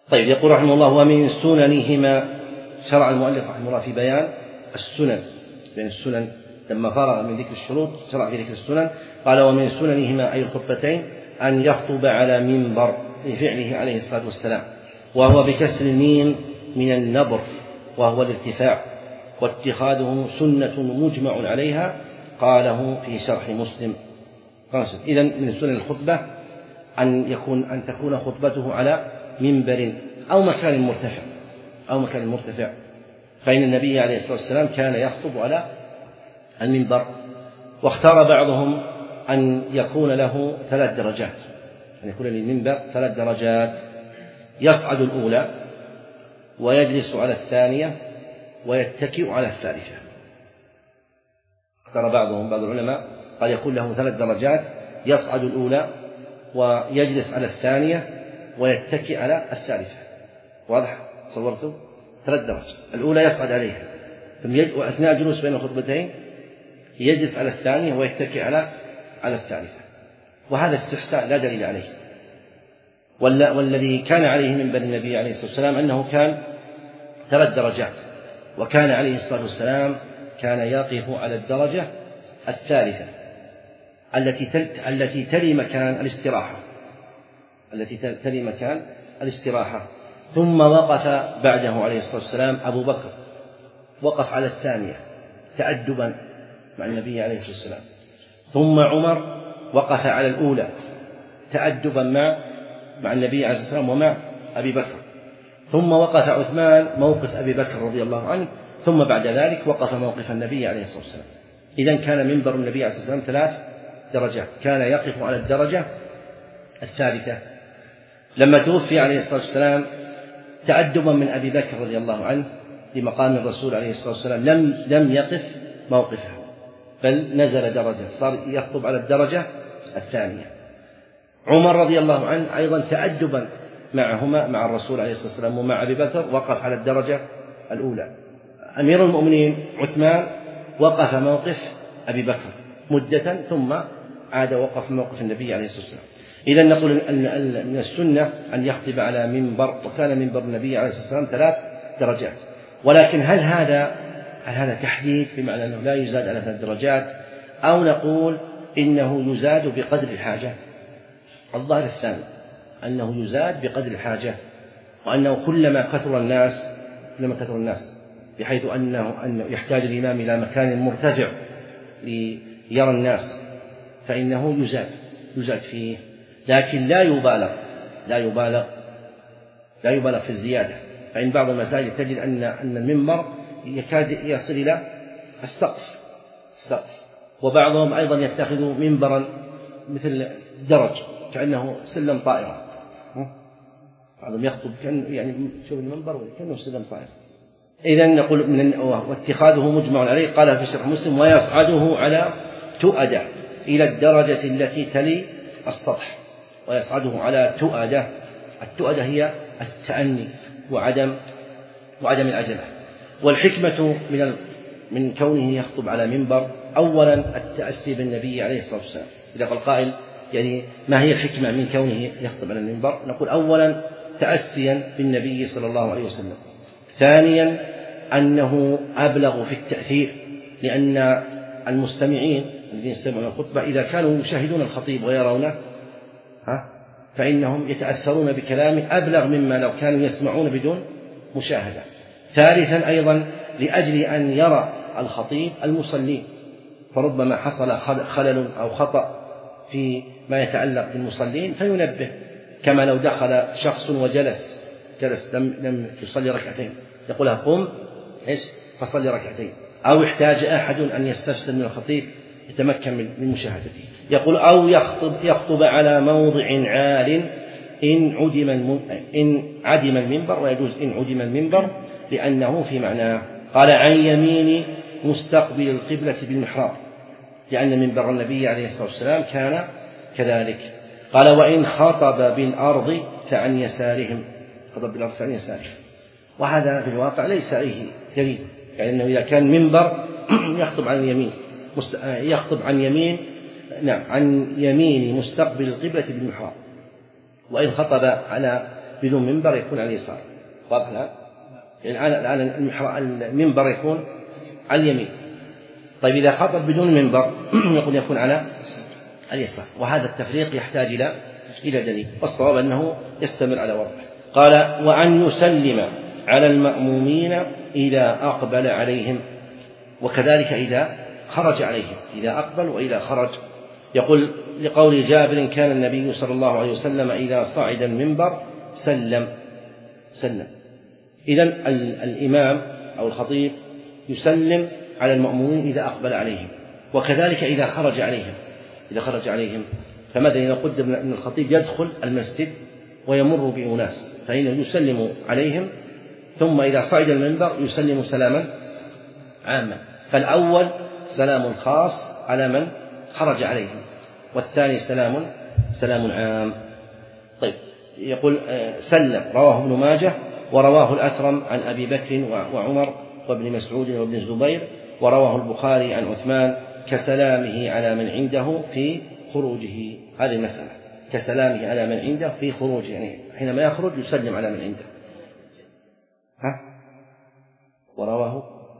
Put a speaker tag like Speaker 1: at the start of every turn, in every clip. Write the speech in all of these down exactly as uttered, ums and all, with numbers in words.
Speaker 1: طيب، يقول رحمه الله: ومن سننهما. شرع المؤلف رحمه الله في بيان السنن، بين السنن لما فرغ من ذكر الشروط شرع في ذكر السنن. قال: ومن سننهما أي الخطبتين أن يخطب على منبر لفعله عليه الصلاة والسلام، وهو بكسر الميم من النبر، وهو الارتفاع، واتخاذه سنة مجمع عليها، قاله في شرح مسلم. إذن من سنن الخطبة أن يكون أن تكون خطبته على منبر أو مكان مرتفع أو مكان مرتفع فإن النبي عليه الصلاة والسلام كان يخطب على المنبر. واختار بعضهم أن يكون له ثلاث درجات، أن يكون للمنبر ثلاث درجات: يصعد الأولى، ويجلس على الثانية، ويتكئ على الثالثة. اختار بعضهم بعض العلماء قال يكون له ثلاث درجات: يصعد الأولى، ويجلس على الثانية، ويتكئ على الثالثة. واضح؟ صورته ثلاث درجات: الأولى يصعد عليها، ثم أثناء الجلوس بين الخطبتين يجلس على الثانية ويتكئ على على الثالثة. وهذا استحساء لا دليل عليه. والذي كان عليه منبر النبي عليه الصلاة والسلام أنه كان ثلاث درجات، وكان عليه الصلاة والسلام كان يقف على الدرجة الثالثة التي التي تلي مكان الاستراحة التي تلي مكان الاستراحة ثم وقف بعده عليه الصلاة والسلام أبو بكر، وقف على الثانية تأدبا مع النبي عليه الصلاة والسلام. ثم عمر وقف على الأولى تأدبا مع مع النبي عليه الصلاة والسلام ومع أبي بكر. ثم وقف عثمان موقف أبي بكر رضي الله عنه. ثم بعد ذلك وقف موقف النبي عليه الصلاة والسلام. إذن كان منبر النبي عليه الصلاة والسلام ثلاث درجات، كان يقف على الدرجة الثالثة. لما توفي عليه الصلاة والسلام تأدبا من أبي بكر رضي الله عنه لمقام الرسول عليه الصلاة والسلام لم لم يقف موقفه، بل نزل درجة، صار يخطب على الدرجة الثانية. عمر رضي الله عنه أيضا تأدبا معهما مع الرسول عليه الصلاة والسلام ومع أبي بكر وقف على الدرجة الأولى. أمير المؤمنين عثمان وقف موقف أبي بكر مدة، ثم عاد وقف موقف النبي عليه الصلاة والسلام. إذن نقول أن من السنة أن يخطب على منبر، وكان منبر النبي عليه الصلاة والسلام ثلاث درجات. ولكن هل هذا هل هذا تحديد بمعنى أنه لا يزاد على ثلاث درجات، أو نقول إنه يزاد بقدر الحاجة؟ الظاهر الثاني، أنه يزاد بقدر الحاجة، وأنه كلما كثر الناس كلما كثر الناس بحيث أنه أنه يحتاج الإمام إلى مكان مرتفع ليرى الناس فإنه يزاد يزاد فيه، لكن لا يبالغ لا يبالغ لا يبالغ في الزيادة. فإن بعض المساجد تجد أن أن المنبر يكاد يصل إلى السقف السقف وبعضهم أيضا يتخذ منبرا مثل درج كأنه سلم طائرة، بعضهم يخطب كأنه يعني شوف المنبر كأنه سلم طائرة. إذن نقول من واتخاذه مجمع عليه. قال في شرح مسلم: ويصعده على تؤدة إلى الدرجة التي تلي السطح، ويصعده على تؤدة. التؤدة هي التأني وعدم وعدم العجلة. والحكمة من من كونه يخطب على منبر أولا التأسي بالنبي عليه الصلاة والسلام. إذا قال قائل يعني ما هي الحكمة من كونه يخطب على المنبر، نقول أولا تأسيا بالنبي صلى الله عليه وسلم. ثانيا أنه أبلغ في التأثير، لأن المستمعين الذين يستمعون الخطبة إذا كانوا يشاهدون الخطيب ويرونه ها فإنهم يتأثرون بكلامه أبلغ مما لو كانوا يسمعون بدون مشاهدة. ثالثا أيضا لأجل أن يرى الخطيب المصلين، فربما حصل خلل أو خطأ في ما يتعلق بالمصلين فينبه، كما لو دخل شخص وجلس جلس لم لم يصلي ركعتين يقول له قم إيش فصلي ركعتين، أو احتاج أحد أن يستفسر من الخطيب يتمكن من مشاهدته. يقول أو يخطب يخطب على موضع عال إن عدم إن عدم المنبر، ويجوز إن عدم المنبر لأنه في معناه. قال عن يمين مستقبل القبلة بالمحراب، لأن منبر النبي عليه الصلاة والسلام كان كذلك. قال وإن خطب بالأرض فعن يسارهم، خطب بالأرض فعن يسارهم. وهذا في الواقع ليس عليه دليل، يعني أنه إذا كان منبر يخطب عن اليمين يخطب عن يمين نعم عن يمين مستقبل القبلة بالمحراب. وإن خطب على بدون منبر يكون على اليسار. واضح الآن؟ يعني الآن المنبر يكون على اليمين. طيب إذا خطب بدون منبر يقول يكون على اليسار. وهذا التفريق يحتاج إلى إلى دليل، والصواب أنه يستمر على وضعه. قال: وأن يسلم على المأمومين إذا أقبل عليهم، وكذلك إذا خرج عليهم، إذا أقبل وإذا خرج. يقول لقول جابر: كان النبي صلى الله عليه وسلم إذا صعد المنبر سلم سلم. إذن الإمام أو الخطيب يسلم على المأمومين إذا أقبل عليهم، وكذلك إذا خرج عليهم إذا خرج عليهم فماذا إذا قدر أن الخطيب يدخل المسجد ويمر بأناس فإنه يسلم عليهم، ثم إذا صعد المنبر يسلم سلاما عاما. فالأول سلام خاص على من خرج عليهم، والثاني سلام سلام عام. طيب، يقول سلم، رواه ابن ماجه ورواه الأثرم عن أبي بكر وعمر وابن مسعود وابن الزبير، ورواه البخاري عن عثمان كسلامه على من عنده في خروجه. هذه المسألة كسلامه على من عنده في خروجه، يعني حينما يخرج يسلم على من عنده. ها؟ ورواه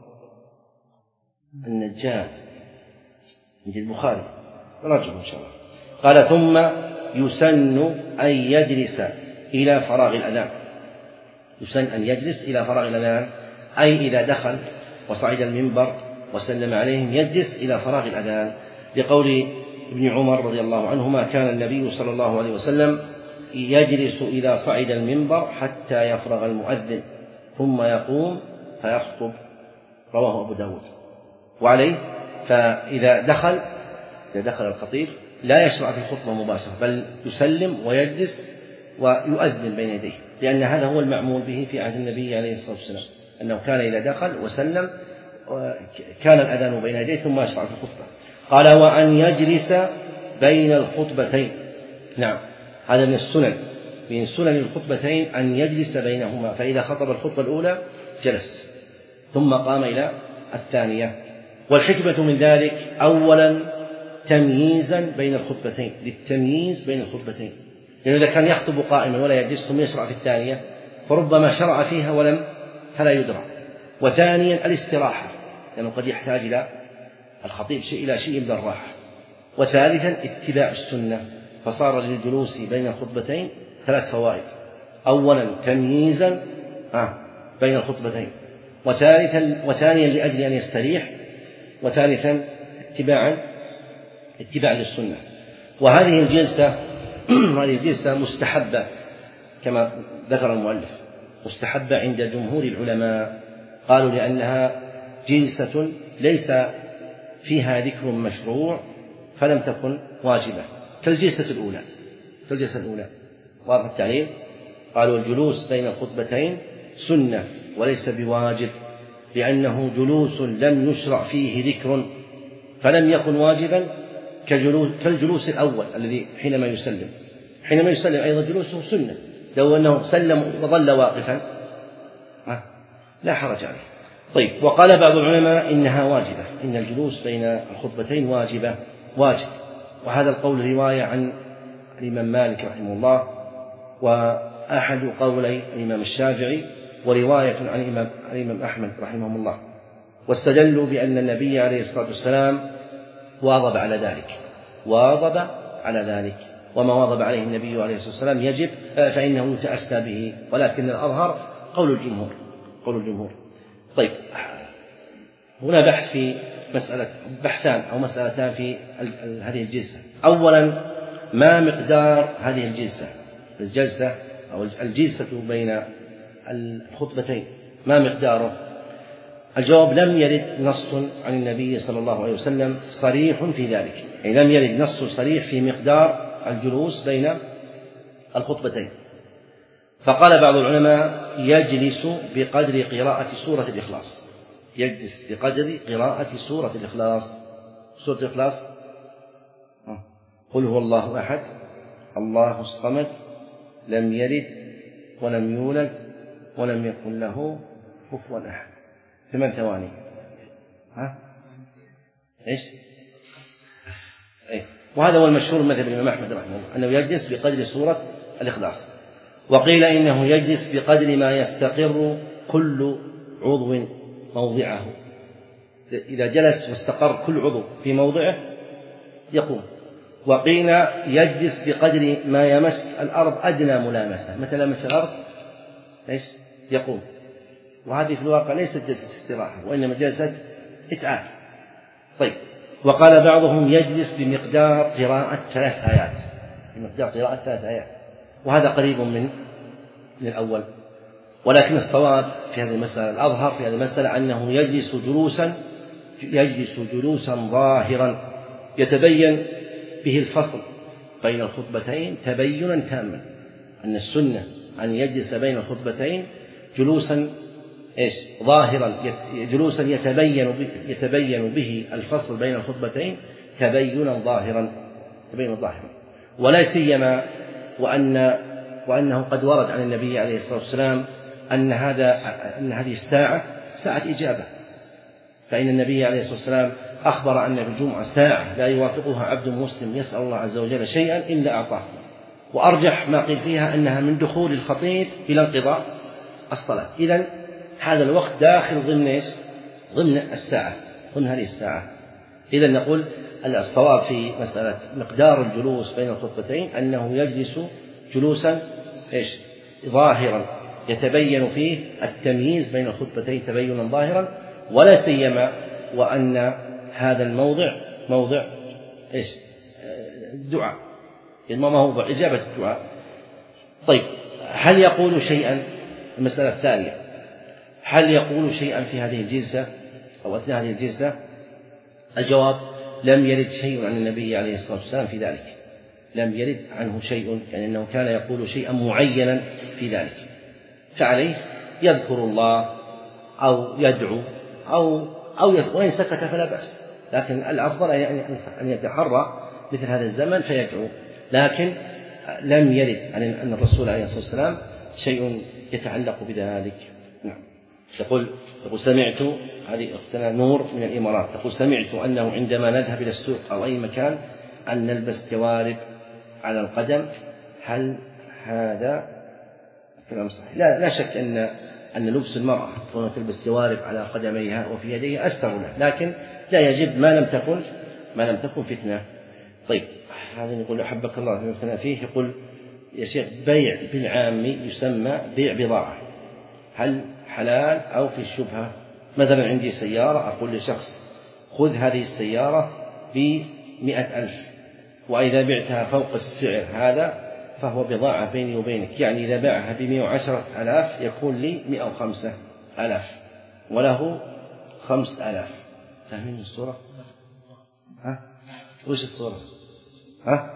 Speaker 1: النجاد من البخاري، رجل إن شاء الله. قال: ثم يسن أن يجلس إلى فراغ الأذان. يسن أن يجلس إلى فراغ الأذان، أي إذا دخل وصعد المنبر وسلم عليهم يجلس إلى فراغ الأذان، لقول ابن عمر رضي الله عنهما: كان النبي صلى الله عليه وسلم يجلس إذا صعد المنبر حتى يفرغ المؤذن ثم يقوم فيخطب. رواه أبو داود. وعليه فإذا دخل إذا دخل الخطيب لا يشرع في الخطبة مباشرة، بل يسلم ويجلس ويؤذن بين يديه، لأن هذا هو المعمول به في عهد النبي عليه الصلاة والسلام، أنه كان إذا دخل وسلم كان الأذان بين يديه ثم يشرع في الخطبة. قال: وأن يجلس بين الخطبتين. نعم، هذا من السنن من سنن الخطبتين أن يجلس بينهما، فإذا خطب الخطبة الأولى جلس ثم قام إلى الثانية. والحكمة من ذلك أولا تمييزا بين الخطبتين، للتمييز بين الخطبتين، لأنه إذا كان يخطب قائما ولا يجلس ثم يشرع في الثانية فربما شرع فيها ولم فلا يدرى. وثانيا الاستراحة، لأنه قد يحتاج إلى الخطيب شيء إلى شيء من الراحة. وثالثا اتباع السنة، فصار للجلوس بين الخطبتين ثلاث فوائد: أولا تمييزا بين الخطبتين، وثالثا وثانيا لأجل أن يستريح، وثالثا اتباعا اتباع للسنة. وهذه الجلسة هذه الجلسة مستحبة كما ذكر المؤلف، مستحبة عند جمهور العلماء، قالوا لأنها جلسة ليس فيها ذكر مشروع فلم تكن واجبة، كالجلسة الأولى كالجلسة الأولى واضح التعليل؟ قالوا الجلوس بين الخطبتين سنة وليس بواجب، لأنه جلوس لم يشرع فيه ذكر فلم يكن واجبا كالجلوس الأول الذي حينما يسلم حينما يسلم أيضا جلوسه سنة، لو أنه سلم وظل واقفا لا حرج عليه. طيب، وقال بعض العلماء إنها واجبة، إن الجلوس بين الخطبتين واجبة واجب، وهذا القول رواية عن الإمام مالك رحمه الله، وأحد قولي الإمام الشافعي، ورواية عن الإمام, الإمام أحمد رحمه الله. واستدلوا بأن النبي عليه الصلاة والسلام واظب على ذلك واظب على ذلك وما واظب عليه النبي عليه الصلاة والسلام يجب فإنه يتأسى به، ولكن الأظهر قول الجمهور قول الجمهور. طيب، هنا بحث في مسألة بحثان أو مسألتان في هذه الجلسة. أولا، ما مقدار هذه الجلسة الجلسة أو الجلسة بين الخطبتين، ما مقداره؟ الجواب: لم يرد نص عن النبي صلى الله عليه وسلم صريح في ذلك، يعني لم يرد نص صريح في مقدار الجلوس بين الخطبتين. فقال بعض العلماء: يجلس بقدر قراءة سورة الإخلاص يجلس بقدر قراءة سورة الإخلاص سورة الإخلاص قل هو الله أحد الله الصمد لم يلد ولم يولد ولم يكن له كفوا أحد، ثمان ثواني. ها إيش؟ أي. وهذا هو المشهور من مذهب الإمام أحمد رحمه الله، أنه يجلس بقدر سورة الإخلاص. وقيل إنه يجلس بقدر ما يستقر كل عضو موضعه، إذا جلس واستقر كل عضو في موضعه يقوم. وقيل يجلس بقدر ما يمس الأرض أدنى ملامسة، متى لمس الأرض ليش يقوم. وهذه في الواقع ليست جلسة استراحة وإنما جلسة إتعاب. طيب، وقال بعضهم يجلس بمقدار قراءة ثلاث آيات، بمقدار قراءة ثلاث آيات، وهذا قريب من من الأول. ولكن الصواب في هذه المسألة، الأظهر في هذه المسألة أنه يجلس جلوسا يجلس جلوسا ظاهرا يتبين به الفصل بين الخطبتين تبينا تاما، أن السنة أن يجلس بين الخطبتين جلوسا إيش ظاهرا، جلوسا يتبين يتبين به الفصل بين الخطبتين تبينا ظاهرا تبينا ظاهرا ولا سيما وأن وأنه قد ورد عن النبي عليه الصلاة والسلام أن هذا أن هذه الساعة ساعة إجابة، فإن النبي عليه الصلاة والسلام أخبر أن في الجمعة ساعة لا يوافقها عبد مسلم يسأل الله عز وجل شيئا إلا أعطاه، وأرجح ما قيل فيها أنها من دخول الخطيب إلى انقضاء الصلاة. إذن هذا الوقت داخل ضمن إيش؟ ضمن الساعة، ضمن هذه الساعة. إذن نقول الصواب في مسألة مقدار الجلوس بين الخطبتين أنه يجلس جلوسا إيش؟ ظاهرا يتبين فيه التمييز بين الخطبتين تبينا ظاهرا، ولا سيما وأن هذا الموضع موضع إيش؟ الدعاء، ما هو إجابة الدعاء. طيب، هل يقول شيئا؟ المسألة الثانية، هل يقول شيئا في هذه الجلسة أو أثناء هذه الجلسة؟ الجواب: لم يرد شيء عن النبي عليه الصلاة والسلام في ذلك، لم يرد عنه شيء، يعني أنه كان يقول شيئا معينا في ذلك، فعليه يذكر الله أو يدعو أو أو وإن سكت فلا بأس، لكن الأفضل أن يتحرى مثل هذا الزمن فيدعو، لكن لم يرد عن أن الرسول عليه الصلاة والسلام شيء يتعلق بذلك. نعم. تقول تقول سمعت، هذه أختنا نور من الإمارات، تقول سمعت أنه عندما نذهب إلى السوق أو أي مكان أن نلبس جوارب على القدم، هل هذا كلام صحيح؟ لا, لا شك أن أن لبس المرأة كونها تلبس جوارب على قدميها وفي يديها أستر له، لكن لا يجب ما لم تكن ما لم تكن فتنة. طيب، هذا يقول أحبك الله فيما ابتلى فيه، يقول يا شيخ بيع بالعام يسمى بيع بضاعة، هل حلال أو في الشبهة؟ مثلا عندي سيارة، أقول لشخص خذ هذه السيارة بمئة ألف، وإذا بعتها فوق السعر هذا فهو بضاعة بيني وبينك، يعني إذا باعها بمئة وعشرة آلاف يكون لي مئة وخمسة آلاف وله خمس آلاف. فاهمين الصورة؟ ها؟ وش الصورة؟ ها؟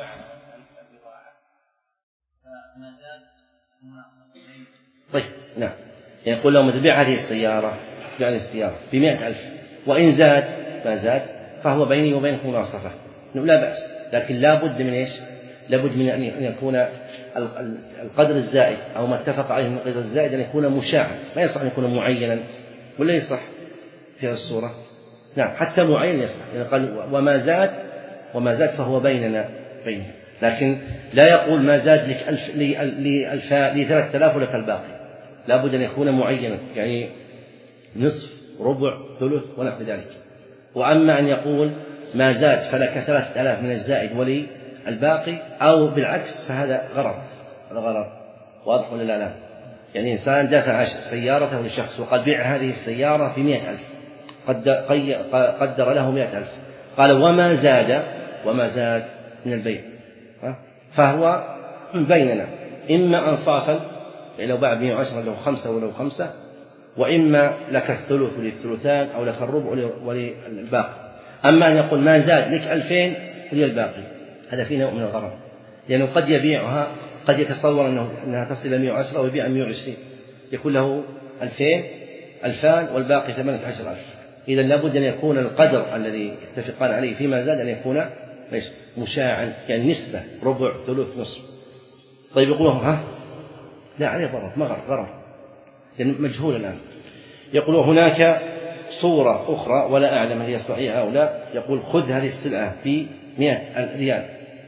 Speaker 1: طيب، نعم، يقول لهم تبيع هذه السيارة يعني السيارة بمئة ألف، وإن زاد ما زاد فهو بيني وبينك مناصفة، لا بأس، لكن لا بد من إيش؟ لابد من أن يكون القدر الزائد أو ما اتفق عليه من القدر الزائد أن يكون مشاعا، ما يصح أن يكون معينا، ولا يصح في هذه الصورة؟ نعم، حتى معين يصح، يعني قال وما زاد وما زاد فهو بيننا بينه، لكن لا يقول ما زاد لك ألف لي ثلاثة آلاف ولك الباقي، لابد أن يكون معينا، يعني نصف ربع ثلث ونحو ذلك. وأما أن يقول ما زاد فلك ثلاثة آلاف من الزائد ولي الباقي أو بالعكس فهذا غرر، هذا غرر، واضح ولا لا؟ يعني إنسان دفع سيارته لشخص وقال بيع هذه السيارة بمئة ألف، قدر له مئة ألف، قال وما زاد وما زاد من البيع فهو بيننا، إما أنصافا لو باع بمئة وعشرة له خمسة ولو خمسة، وإما لك الثلث وللثلثان أو لك الربع وللباقي. أما أن يقول ما زاد لك ألفين ولي الباقي، هذا فيه نوع من الغرر، لأنه قد يبيعها، قد يتصور أنه أنها تصل إلى مئة وعشرة ويبيع مئة وعشرين، يكون له ألفين ألفان والباقي ثمانية عشر ألف. إذا لابد أن يكون القدر الذي يتفقان عليه فيما زاد أن يكون مشاعا، يعني نسبة ربع ثلث نصف. طيب يقولون ها لا عليه ضرر، ما غرر غرر يعني مجهول الآن. يقول هناك صورة أخرى ولا أعلم هل هي صحيحة أو لا، يقول خذ هذه السلعة في مئة ريال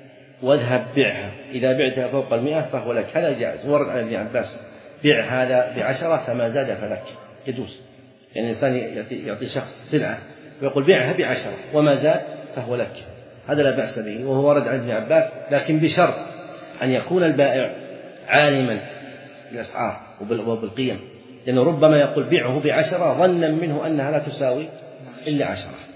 Speaker 1: واذهب بيعها، إذا بعتها فوق المئة فهو لك، هذا جائز. ورد عن ابن عباس بيع هذا بعشرة فما زاد فلك، يجوز. يعني الإنسان يعطي شخص سلعة ويقول بيعها بعشرة وما زاد فهو لك، هذا لا بأس به، وهو ورد عن ابن عباس، لكن بشرط أن يكون البائع عالما بالأسعار وبالقيم، لأنه ربما يقول بيعه بعشرة ظنا منه أنها لا تساوي إلا عشرة.